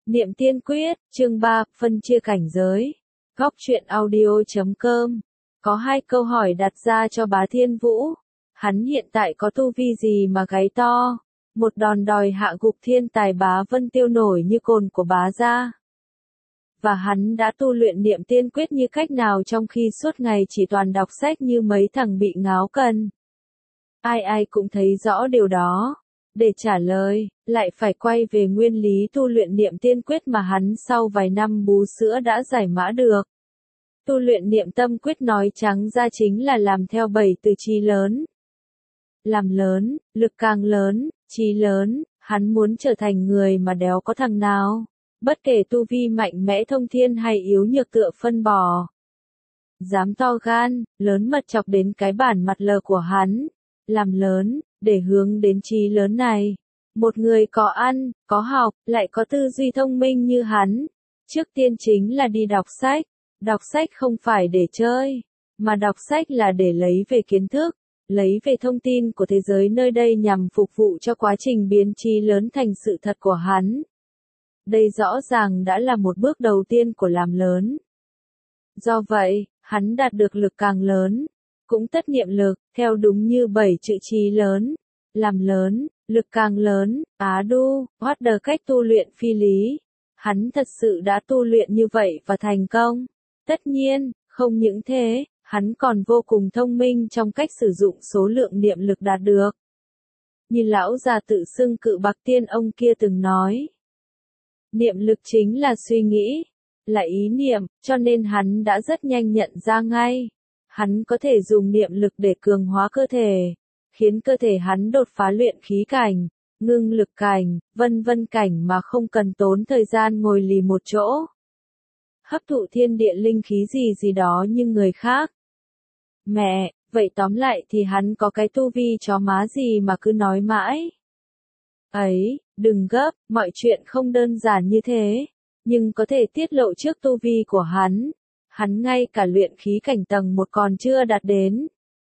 Niệm Tiên Quyết, chương 3, phân chia cảnh giới. Góc truyện audio.com. Có 2 câu hỏi đặt ra cho Bá Thiên Vũ. Hắn hiện tại có tu vi gì mà gáy to? Một đòn đòi hạ gục thiên tài Bá Vân Tiêu nổi như cồn của Bá gia. Và hắn đã tu luyện Niệm Tiên Quyết như cách nào trong khi suốt ngày chỉ toàn đọc sách như mấy thằng bị ngáo cần? Ai cũng thấy rõ điều đó. Để trả lời, lại phải quay về nguyên lý tu luyện Niệm Tiên Quyết mà hắn sau vài năm bú sữa đã giải mã được. Tu luyện Niệm Tâm Quyết nói trắng ra chính là làm theo 7 từ chí lớn. Làm lớn, lực càng lớn, chí lớn, hắn muốn trở thành người mà đéo có thằng nào. Bất kể tu vi mạnh mẽ thông thiên hay yếu nhược tựa phân bò. Dám to gan, lớn mật chọc đến cái bản mặt lờ của hắn. Làm lớn, để hướng đến chí lớn này. Một người có ăn, có học, lại có tư duy thông minh như hắn. Trước tiên chính là đi đọc sách. Đọc sách không phải để chơi, mà đọc sách là để lấy về kiến thức, lấy về thông tin của thế giới nơi đây nhằm phục vụ cho quá trình biến chí lớn thành sự thật của hắn. Đây rõ ràng đã là một bước đầu tiên của làm lớn. Do vậy, hắn đạt được lực càng lớn, cũng tất niệm lực, theo đúng như 7 chữ chí lớn. Làm lớn, lực càng lớn, what the cách tu luyện phi lý. Hắn thật sự đã tu luyện như vậy và thành công. Tất nhiên, không những thế, hắn còn vô cùng thông minh trong cách sử dụng số lượng niệm lực đạt được. Như lão già tự xưng Cự Bạc Tiên ông kia từng nói. Niệm lực chính là suy nghĩ, là ý niệm, cho nên hắn đã rất nhanh nhận ra ngay. Hắn có thể dùng niệm lực để cường hóa cơ thể, khiến cơ thể hắn đột phá luyện khí cảnh, ngưng lực cảnh, vân vân cảnh mà không cần tốn thời gian ngồi lì một chỗ. Hấp thụ thiên địa linh khí gì đó như người khác. Mẹ, vậy tóm lại thì hắn có cái tu vi chó má gì mà cứ nói mãi. Ấy, đừng gấp, mọi chuyện không đơn giản như thế, nhưng có thể tiết lộ trước tu vi của hắn. Hắn ngay cả luyện khí cảnh tầng 1 còn chưa đạt đến.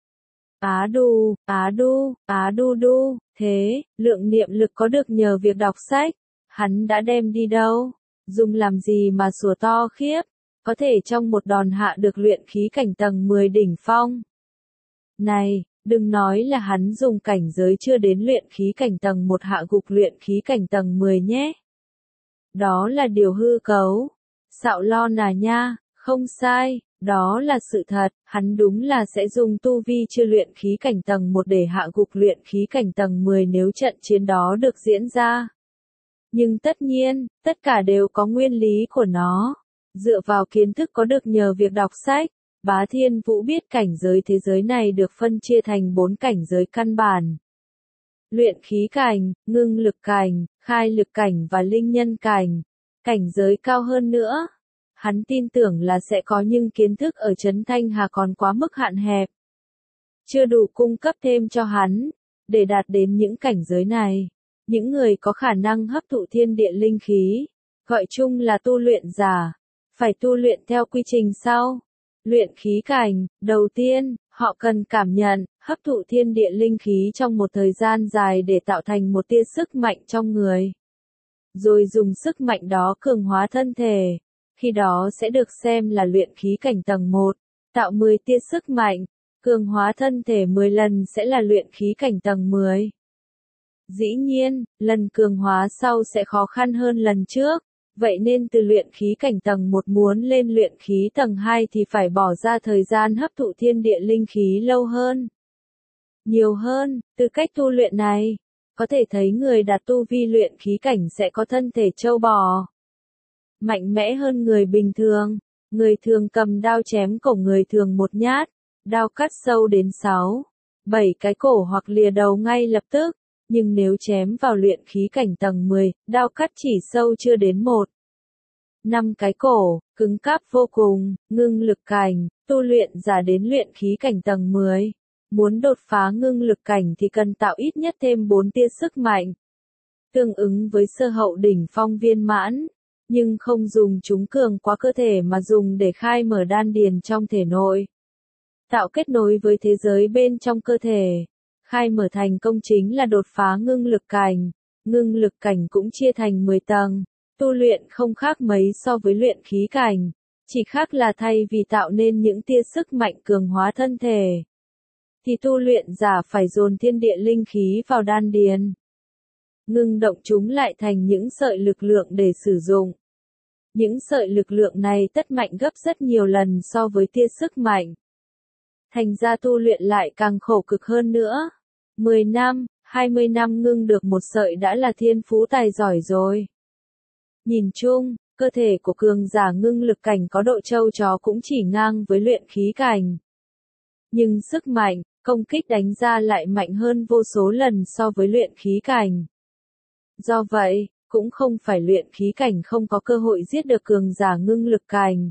Thế, lượng niệm lực có được nhờ việc đọc sách, hắn đã đem đi đâu? Dùng làm gì mà sủa to khiếp, có thể trong một đòn hạ được luyện khí cảnh tầng 10 đỉnh phong. Này, đừng nói là hắn dùng cảnh giới chưa đến luyện khí cảnh tầng 1 hạ gục luyện khí cảnh tầng 10 nhé. Đó là điều hư cấu. Xạo lo nà nha, không sai, đó là sự thật, hắn đúng là sẽ dùng tu vi chưa luyện khí cảnh tầng 1 để hạ gục luyện khí cảnh tầng 10 nếu trận chiến đó được diễn ra. Nhưng tất nhiên, tất cả đều có nguyên lý của nó. Dựa vào kiến thức có được nhờ việc đọc sách, Bá Thiên Vũ biết cảnh giới thế giới này được phân chia thành 4 cảnh giới căn bản. Luyện khí cảnh, ngưng lực cảnh, khai lực cảnh và linh nhân cảnh. Cảnh giới cao hơn nữa. Hắn tin tưởng là sẽ có nhưng kiến thức ở Trấn Thanh Hà còn quá mức hạn hẹp. Chưa đủ cung cấp thêm cho hắn, để đạt đến những cảnh giới này. Những người có khả năng hấp thụ thiên địa linh khí, gọi chung là tu luyện giả, phải tu luyện theo quy trình sau. Luyện khí cảnh, đầu tiên, họ cần cảm nhận, hấp thụ thiên địa linh khí trong một thời gian dài để tạo thành một tia sức mạnh trong người. Rồi dùng sức mạnh đó cường hóa thân thể, khi đó sẽ được xem là luyện khí cảnh tầng 1, tạo 10 tia sức mạnh, cường hóa thân thể 10 lần sẽ là luyện khí cảnh tầng 10. Dĩ nhiên, lần cường hóa sau sẽ khó khăn hơn lần trước, vậy nên từ luyện khí cảnh tầng 1 muốn lên luyện khí tầng 2 thì phải bỏ ra thời gian hấp thụ thiên địa linh khí lâu hơn. Nhiều hơn, từ cách tu luyện này, có thể thấy người đạt tu vi luyện khí cảnh sẽ có thân thể trâu bò. Mạnh mẽ hơn người bình thường, người thường cầm đao chém cổ người thường một nhát, đao cắt sâu đến 6-7 cái cổ hoặc lìa đầu ngay lập tức. Nhưng nếu chém vào luyện khí cảnh tầng 10, đao cắt chỉ sâu chưa đến 1-5 cái cổ, cứng cáp vô cùng. Ngưng lực cảnh, tu luyện giả đến luyện khí cảnh tầng 10. Muốn đột phá ngưng lực cảnh thì cần tạo ít nhất thêm 4 tia sức mạnh. Tương ứng với sơ hậu đỉnh phong viên mãn, nhưng không dùng chúng cường quá cơ thể mà dùng để khai mở đan điền trong thể nội. Tạo kết nối với thế giới bên trong cơ thể. Khai mở thành công chính là đột phá ngưng lực cảnh. Ngưng lực cảnh cũng chia thành 10 tầng. Tu luyện không khác mấy so với luyện khí cảnh, chỉ khác là thay vì tạo nên những tia sức mạnh cường hóa thân thể, thì tu luyện giả phải dồn thiên địa linh khí vào đan điền, ngưng động chúng lại thành những sợi lực lượng để sử dụng. Những sợi lực lượng này tất mạnh gấp rất nhiều lần so với tia sức mạnh. Thành ra tu luyện lại càng khổ cực hơn nữa. 10 năm, 20 năm ngưng được một sợi đã là thiên phú tài giỏi rồi. Nhìn chung, cơ thể của cường giả ngưng lực cảnh có độ trâu chó cũng chỉ ngang với luyện khí cảnh. Nhưng sức mạnh, công kích đánh ra lại mạnh hơn vô số lần so với luyện khí cảnh. Do vậy, cũng không phải luyện khí cảnh không có cơ hội giết được cường giả ngưng lực cảnh.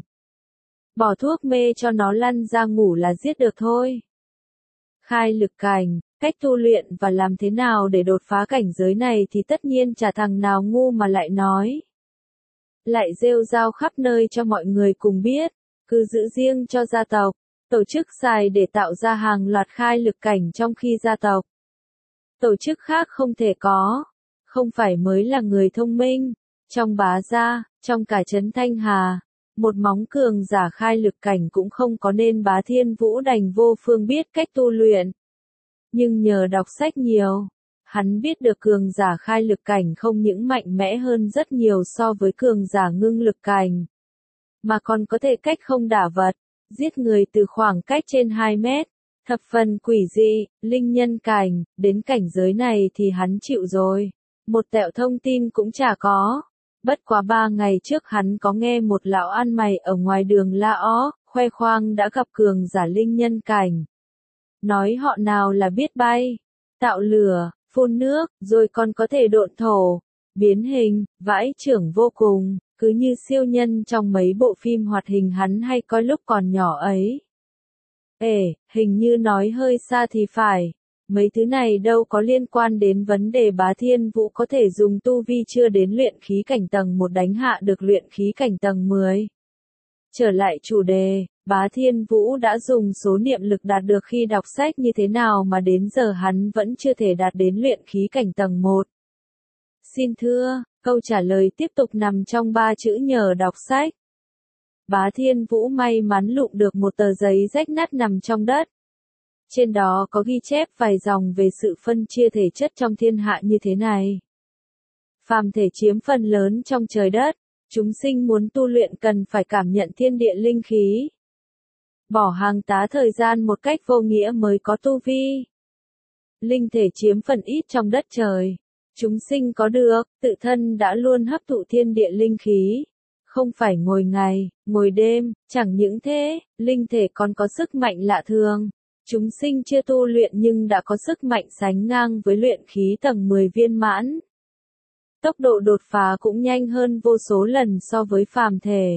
Bỏ thuốc mê cho nó lăn ra ngủ là giết được thôi. Khai lực cảnh, cách tu luyện và làm thế nào để đột phá cảnh giới này thì tất nhiên chả thằng nào ngu mà lại nói. Lại rêu rao khắp nơi cho mọi người cùng biết, cứ giữ riêng cho gia tộc, tổ chức xài để tạo ra hàng loạt khai lực cảnh trong khi gia tộc. Tổ chức khác không thể có, không phải mới là người thông minh, trong Bá Gia, trong cả trấn Thanh Hà, một móng cường giả khai lực cảnh cũng không có nên Bá Thiên Vũ đành vô phương biết cách tu luyện. Nhưng nhờ đọc sách nhiều, hắn biết được cường giả khai lực cảnh không những mạnh mẽ hơn rất nhiều so với cường giả ngưng lực cảnh, mà còn có thể cách không đả vật, giết người từ khoảng cách trên 2 mét, thập phần quỷ dị, linh nhân cảnh, đến cảnh giới này thì hắn chịu rồi. Một tẹo thông tin cũng chả có. Bất quá 3 ngày trước hắn có nghe một lão ăn mày ở ngoài đường La Ó, khoe khoang đã gặp cường giả linh nhân cảnh. Nói họ nào là biết bay, tạo lửa, phun nước, rồi còn có thể độn thổ, biến hình, vãi chưởng vô cùng, cứ như siêu nhân trong mấy bộ phim hoạt hình hắn hay coi lúc còn nhỏ ấy. Hình như nói hơi xa thì phải. Mấy thứ này đâu có liên quan đến vấn đề Bá Thiên Vũ có thể dùng tu vi chưa đến luyện khí cảnh tầng 1 đánh hạ được luyện khí cảnh tầng 10. Trở lại chủ đề, Bá Thiên Vũ đã dùng số niệm lực đạt được khi đọc sách như thế nào mà đến giờ hắn vẫn chưa thể đạt đến luyện khí cảnh tầng 1. Xin thưa, câu trả lời tiếp tục nằm trong 3 chữ nhờ đọc sách. Bá Thiên Vũ may mắn lụm được một tờ giấy rách nát nằm trong đất. Trên đó có ghi chép vài dòng về sự phân chia thể chất trong thiên hạ như thế này. Phàm thể chiếm phần lớn trong trời đất, chúng sinh muốn tu luyện cần phải cảm nhận thiên địa linh khí. Bỏ hàng tá thời gian một cách vô nghĩa mới có tu vi. Linh thể chiếm phần ít trong đất trời. Chúng sinh có được, tự thân đã luôn hấp thụ thiên địa linh khí. Không phải ngồi ngày, ngồi đêm, chẳng những thế, linh thể còn có sức mạnh lạ thường. Chúng sinh chưa tu luyện nhưng đã có sức mạnh sánh ngang với luyện khí tầng 10 viên mãn. Tốc độ đột phá cũng nhanh hơn vô số lần so với phàm thể.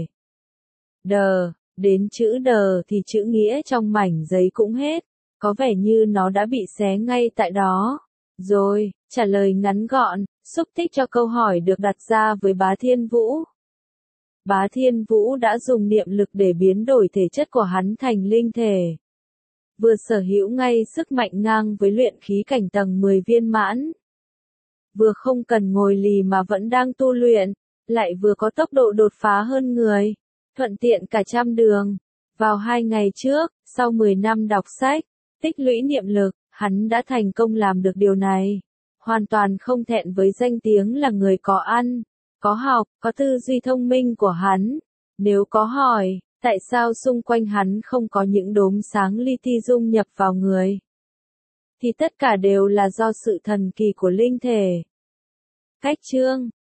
Đến chữ đờ thì chữ nghĩa trong mảnh giấy cũng hết, có vẻ như nó đã bị xé ngay tại đó. Rồi, trả lời ngắn gọn, xúc tích cho câu hỏi được đặt ra với Bá Thiên Vũ. Bá Thiên Vũ đã dùng niệm lực để biến đổi thể chất của hắn thành linh thể. Vừa sở hữu ngay sức mạnh ngang với luyện khí cảnh tầng 10 viên mãn. Vừa không cần ngồi lì mà vẫn đang tu luyện, lại vừa có tốc độ đột phá hơn người, thuận tiện cả trăm đường. Vào 2 ngày trước, sau 10 năm đọc sách, tích lũy niệm lực, hắn đã thành công làm được điều này. Hoàn toàn không thẹn với danh tiếng là người có ăn, có học, có tư duy thông minh của hắn. Nếu có hỏi, tại sao xung quanh hắn không có những đốm sáng li ti dung nhập vào người? Thì tất cả đều là do sự thần kỳ của linh thể. Cách chương